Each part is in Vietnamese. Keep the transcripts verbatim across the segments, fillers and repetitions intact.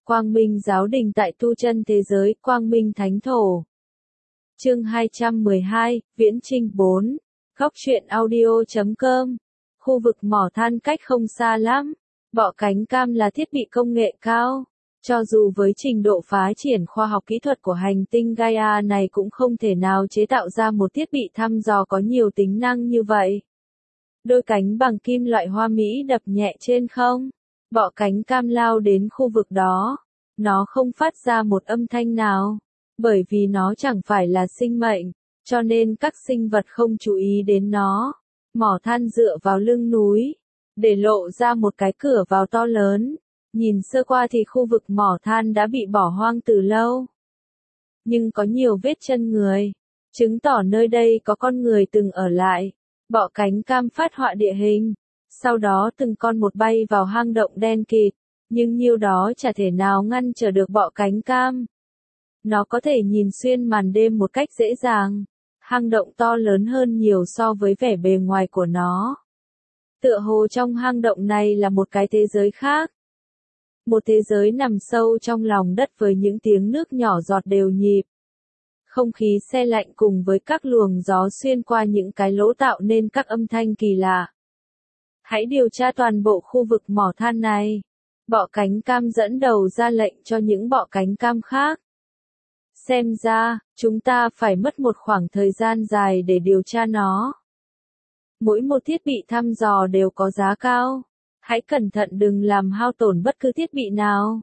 Quang Minh Giáo Đình tại tu chân thế giới, Quang Minh Thánh Thổ. Chương hai trăm mười hai, Viễn Trinh bốn. Góc truyện audio chấm com. Khu vực mỏ than cách không xa lắm. Bọ cánh cam là thiết bị công nghệ cao. Cho dù với trình độ phá triển khoa học kỹ thuật của hành tinh Gaia này cũng không thể nào chế tạo ra một thiết bị thăm dò có nhiều tính năng như vậy. Đôi cánh bằng kim loại hoa mỹ đập nhẹ trên không. Bọ cánh cam lao đến khu vực đó. Nó không phát ra một âm thanh nào. Bởi vì nó chẳng phải là sinh mệnh, cho nên các sinh vật không chú ý đến nó. Mỏ than dựa vào lưng núi, để lộ ra một cái cửa vào to lớn. Nhìn sơ qua thì khu vực mỏ than đã bị bỏ hoang từ lâu. Nhưng có nhiều vết chân người, chứng tỏ nơi đây có con người từng ở lại. Bọ cánh cam phát họa địa hình. Sau đó từng con một bay vào hang động đen kịt. Nhưng nhiêu đó chả thể nào ngăn trở được bọ cánh cam. Nó có thể nhìn xuyên màn đêm một cách dễ dàng. Hang động to lớn hơn nhiều so với vẻ bề ngoài của nó. Tựa hồ trong hang động này là một cái thế giới khác. Một thế giới nằm sâu trong lòng đất với những tiếng nước nhỏ giọt đều nhịp. Không khí se lạnh cùng với các luồng gió xuyên qua những cái lỗ tạo nên các âm thanh kỳ lạ. Hãy điều tra toàn bộ khu vực mỏ than này. Bọ cánh cam dẫn đầu ra lệnh cho những bọ cánh cam khác. Xem ra, chúng ta phải mất một khoảng thời gian dài để điều tra nó. Mỗi một thiết bị thăm dò đều có giá cao. Hãy cẩn thận đừng làm hao tổn bất cứ thiết bị nào.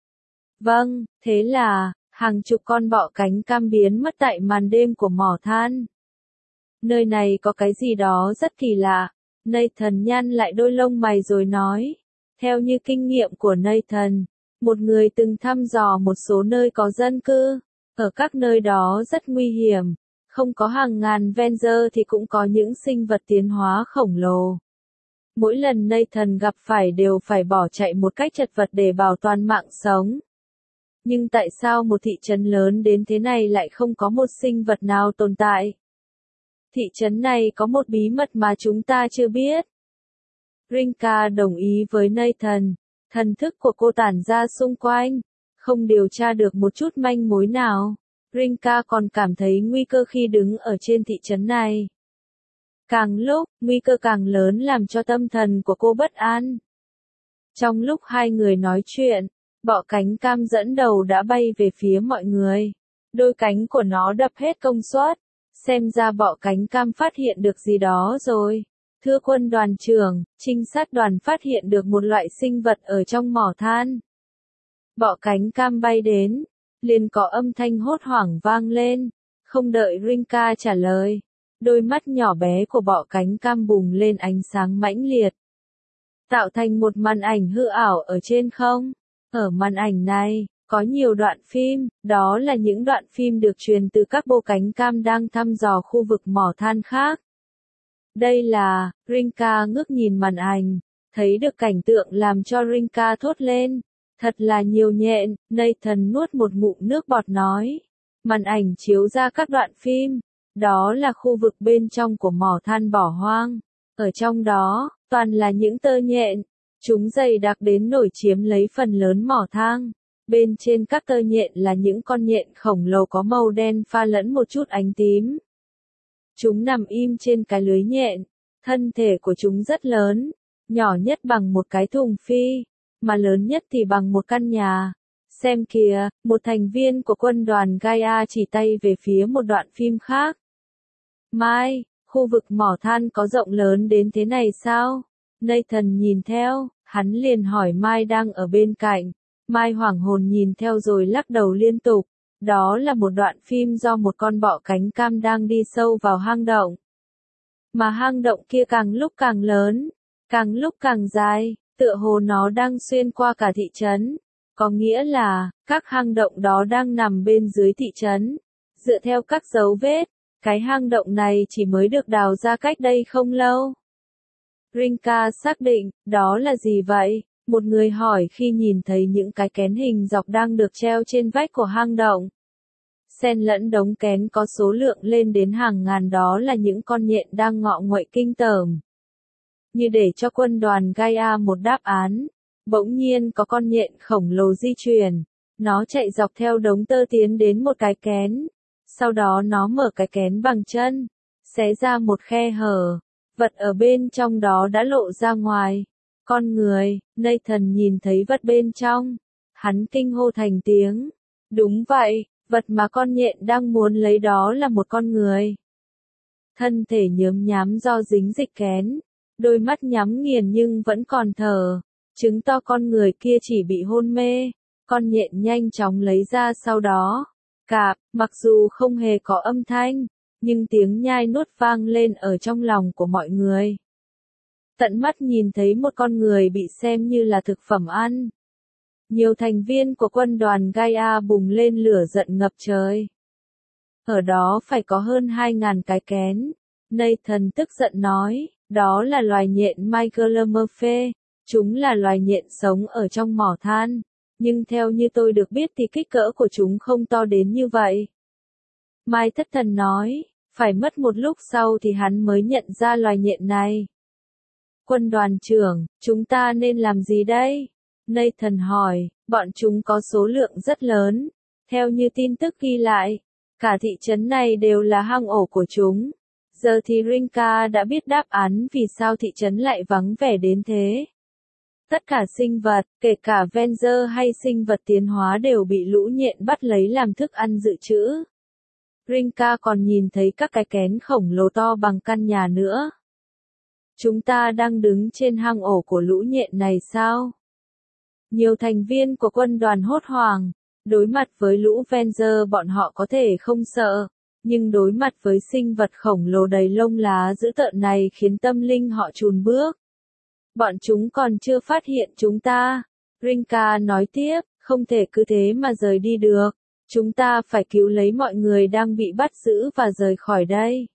Vâng, thế là, hàng chục con bọ cánh cam biến mất tại màn đêm của mỏ than. Nơi này có cái gì đó rất kỳ lạ. Nathan nhăn lại đôi lông mày rồi nói. Theo như kinh nghiệm của Nathan, một người từng thăm dò một số nơi có dân cư. Ở các nơi đó rất nguy hiểm. Không có hàng ngàn Venger thì cũng có những sinh vật tiến hóa khổng lồ. Mỗi lần Nathan gặp phải đều phải bỏ chạy một cách chật vật để bảo toàn mạng sống. Nhưng tại sao một thị trấn lớn đến thế này lại không có một sinh vật nào tồn tại? Thị trấn này có một bí mật mà chúng ta chưa biết. Rinka đồng ý với Nathan. Thần thức của cô tản ra xung quanh. Không điều tra được một chút manh mối nào. Rinka còn cảm thấy nguy cơ khi đứng ở trên thị trấn này. Càng lúc, nguy cơ càng lớn làm cho tâm thần của cô bất an. Trong lúc hai người nói chuyện, bọ cánh cam dẫn đầu đã bay về phía mọi người. Đôi cánh của nó đập hết công suất. Xem ra bọ cánh cam phát hiện được gì đó rồi. Thưa quân đoàn trưởng, trinh sát đoàn phát hiện được một loại sinh vật ở trong mỏ than. Bọ cánh cam bay đến, liền có âm thanh hốt hoảng vang lên. Không đợi Rinka trả lời, đôi mắt nhỏ bé của bọ cánh cam bùng lên ánh sáng mãnh liệt. Tạo thành một màn ảnh hư ảo ở trên không. Ở màn ảnh này, có nhiều đoạn phim, đó là những đoạn phim được truyền từ các bọ cánh cam đang thăm dò khu vực mỏ than khác. Đây là, Rinka ngước nhìn màn ảnh, thấy được cảnh tượng làm cho Rinka thốt lên. Thật là nhiều nhện, Nathan nuốt một ngụm nước bọt nói. Màn ảnh chiếu ra các đoạn phim, đó là khu vực bên trong của mỏ than bỏ hoang. Ở trong đó, toàn là những tơ nhện. Chúng dày đặc đến nổi chiếm lấy phần lớn mỏ than. Bên trên các tơ nhện là những con nhện khổng lồ có màu đen pha lẫn một chút ánh tím. Chúng nằm im trên cái lưới nhện. Thân thể của chúng rất lớn, nhỏ nhất bằng một cái thùng phi, mà lớn nhất thì bằng một căn nhà. Xem kìa, một thành viên của quân đoàn Gaia chỉ tay về phía một đoạn phim khác. Mai, khu vực mỏ than có rộng lớn đến thế này sao? Nathan nhìn theo, hắn liền hỏi Mai đang ở bên cạnh. Mai hoảng hồn nhìn theo rồi lắc đầu liên tục. Đó là một đoạn phim do một con bọ cánh cam đang đi sâu vào hang động. Mà hang động kia càng lúc càng lớn, càng lúc càng dài, tựa hồ nó đang xuyên qua cả thị trấn. Có nghĩa là, các hang động đó đang nằm bên dưới thị trấn. Dựa theo các dấu vết, cái hang động này chỉ mới được đào ra cách đây không lâu. Rinka xác định, đó là gì vậy? Một người hỏi khi nhìn thấy những cái kén hình dọc đang được treo trên vách của hang động. Xen lẫn đống kén có số lượng lên đến hàng ngàn, đó là những con nhện đang ngọ nguậy kinh tởm. Như để cho quân đoàn Gaia một đáp án, Bỗng nhiên có con nhện khổng lồ di chuyển. Nó chạy dọc theo đống tơ tiến đến một cái kén. Sau đó nó mở cái kén bằng chân. Xé ra một khe hở. Vật ở bên trong đó đã lộ ra ngoài. Con người, Nathan nhìn thấy vật bên trong. Hắn kinh hô thành tiếng. Đúng vậy, vật mà con nhện đang muốn lấy đó là một con người. Thân thể nhớm nhám do dính dịch kén. Đôi mắt nhắm nghiền nhưng vẫn còn thở. Chứng to con người kia chỉ bị hôn mê. Con nhện nhanh chóng lấy ra sau đó. Cạp, mặc dù không hề có âm thanh, nhưng tiếng nhai nuốt vang lên ở trong lòng của mọi người. Tận mắt nhìn thấy một con người bị xem như là thực phẩm ăn. Nhiều thành viên của quân đoàn Gaia bùng lên lửa giận ngập trời. Ở đó phải có hơn hai ngàn cái kén. Nathan tức giận nói, đó là loài nhện Myglemorphe. Chúng là loài nhện sống ở trong mỏ than. Nhưng theo như tôi được biết thì kích cỡ của chúng không to đến như vậy. Mai thất thần nói, phải mất một lúc sau thì hắn mới nhận ra loài nhện này. Quân đoàn trưởng, chúng ta nên làm gì đây? Nathan hỏi, bọn chúng có số lượng rất lớn. Theo như tin tức ghi lại, cả thị trấn này đều là hang ổ của chúng. Giờ thì Rinka đã biết đáp án vì sao thị trấn lại vắng vẻ đến thế. Tất cả sinh vật, kể cả Venger hay sinh vật tiến hóa đều bị lũ nhện bắt lấy làm thức ăn dự trữ. Rinka còn nhìn thấy các cái kén khổng lồ to bằng căn nhà nữa. Chúng ta đang đứng trên hang ổ của lũ nhện này sao? Nhiều thành viên của quân đoàn hốt hoảng. Đối mặt với lũ Venger bọn họ có thể không sợ. Nhưng đối mặt với sinh vật khổng lồ đầy lông lá dữ tợn này khiến tâm linh họ chùn bước. Bọn chúng còn chưa phát hiện chúng ta. Rinka nói tiếp, không thể cứ thế mà rời đi được. Chúng ta phải cứu lấy mọi người đang bị bắt giữ và rời khỏi đây.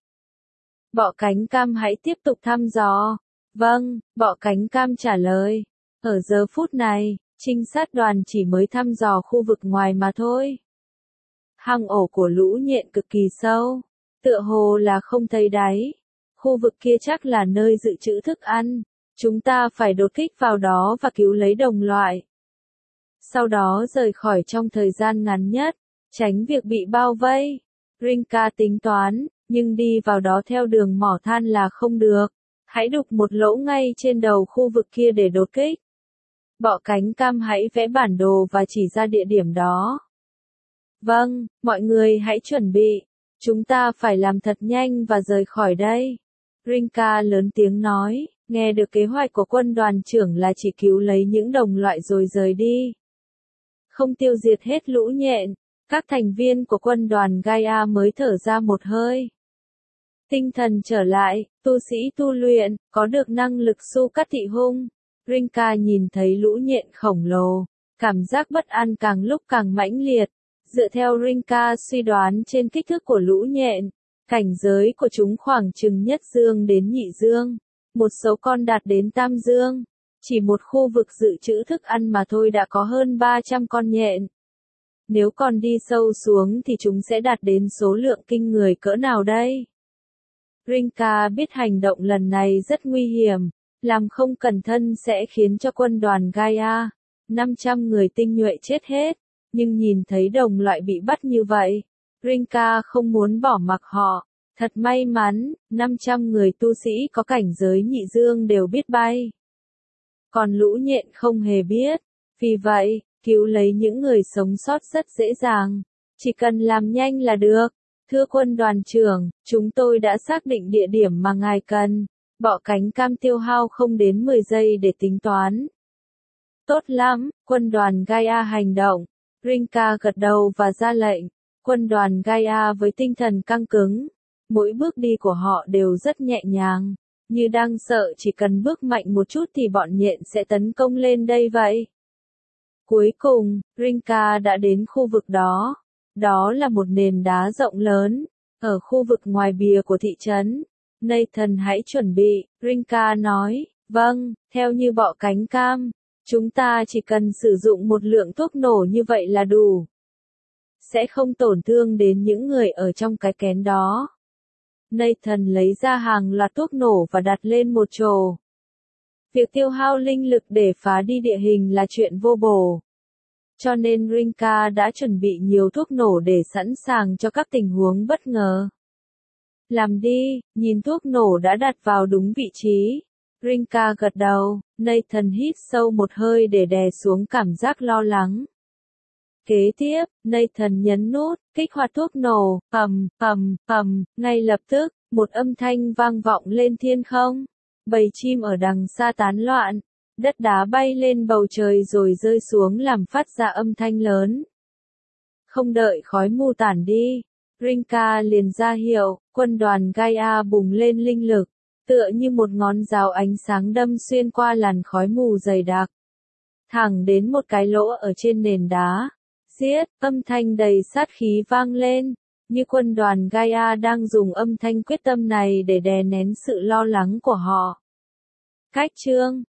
Bọ cánh cam hãy tiếp tục thăm dò. Vâng, bọ cánh cam trả lời. Ở giờ phút này, trinh sát đoàn chỉ mới thăm dò khu vực ngoài mà thôi. Hang ổ của lũ nhện cực kỳ sâu. Tựa hồ là không thấy đáy. Khu vực kia chắc là nơi dự trữ thức ăn. Chúng ta phải đột kích vào đó và cứu lấy đồng loại. Sau đó rời khỏi trong thời gian ngắn nhất, tránh việc bị bao vây. Rinka tính toán, nhưng đi vào đó theo đường mỏ than là không được. Hãy đục một lỗ ngay trên đầu khu vực kia để đột kích. Bọ cánh cam hãy vẽ bản đồ và chỉ ra địa điểm đó. Vâng, mọi người hãy chuẩn bị. Chúng ta phải làm thật nhanh và rời khỏi đây. Rinka lớn tiếng nói. Nghe được kế hoạch của quân đoàn trưởng là chỉ cứu lấy những đồng loại rồi rời đi. Không tiêu diệt hết lũ nhện, các thành viên của quân đoàn Gaia mới thở ra một hơi. Tinh thần trở lại, tu sĩ tu luyện, có được năng lực su cắt thị hung. Rinka nhìn thấy lũ nhện khổng lồ, cảm giác bất an càng lúc càng mãnh liệt. Dựa theo Rinka suy đoán trên kích thước của lũ nhện, cảnh giới của chúng khoảng chừng nhất dương đến nhị dương. Một số con đạt đến tam dương. Chỉ một khu vực dự trữ thức ăn mà thôi đã có hơn ba trăm con nhện. Nếu còn đi sâu xuống thì chúng sẽ đạt đến số lượng kinh người cỡ nào đây? Rinka biết hành động lần này rất nguy hiểm. Làm không cẩn thận sẽ khiến cho quân đoàn Gaia, năm trăm người tinh nhuệ chết hết. Nhưng nhìn thấy đồng loại bị bắt như vậy, Rinka không muốn bỏ mặc họ. Thật may mắn, năm trăm người tu sĩ có cảnh giới nhị dương đều biết bay. Còn lũ nhện không hề biết. Vì vậy, cứu lấy những người sống sót rất dễ dàng. Chỉ cần làm nhanh là được. Thưa quân đoàn trưởng, chúng tôi đã xác định địa điểm mà ngài cần. Bọ cánh cam tiêu hao không đến mười giây để tính toán. Tốt lắm, quân đoàn Gaia hành động. Rinka gật đầu và ra lệnh. Quân đoàn Gaia với tinh thần căng cứng. Mỗi bước đi của họ đều rất nhẹ nhàng, như đang sợ chỉ cần bước mạnh một chút thì bọn nhện sẽ tấn công lên đây vậy. Cuối cùng, Rinka đã đến khu vực đó. Đó là một nền đá rộng lớn, ở khu vực ngoài bìa của thị trấn. Nathan hãy chuẩn bị, Rinka nói, vâng, theo như bọ cánh cam, chúng ta chỉ cần sử dụng một lượng thuốc nổ như vậy là đủ. Sẽ không tổn thương đến những người ở trong cái kén đó. Nathan lấy ra hàng loạt thuốc nổ và đặt lên một chồ. Việc tiêu hao linh lực để phá đi địa hình là chuyện vô bổ. Cho nên Rinka đã chuẩn bị nhiều thuốc nổ để sẵn sàng cho các tình huống bất ngờ. Làm đi, nhìn thuốc nổ đã đặt vào đúng vị trí. Rinka gật đầu, Nathan hít sâu một hơi để đè xuống cảm giác lo lắng. Kế tiếp, Nathan nhấn nút, kích hoạt thuốc nổ, ầm, ầm, ầm, ngay lập tức, một âm thanh vang vọng lên thiên không. Bầy chim ở đằng xa tán loạn, đất đá bay lên bầu trời rồi rơi xuống làm phát ra âm thanh lớn. Không đợi khói mù tản đi, Rinka liền ra hiệu, quân đoàn Gaia bùng lên linh lực, tựa như một ngón giáo ánh sáng đâm xuyên qua làn khói mù dày đặc, thẳng đến một cái lỗ ở trên nền đá. Giết, âm thanh đầy sát khí vang lên, như quân đoàn Gaia đang dùng âm thanh quyết tâm này để đè nén sự lo lắng của họ. Cách chương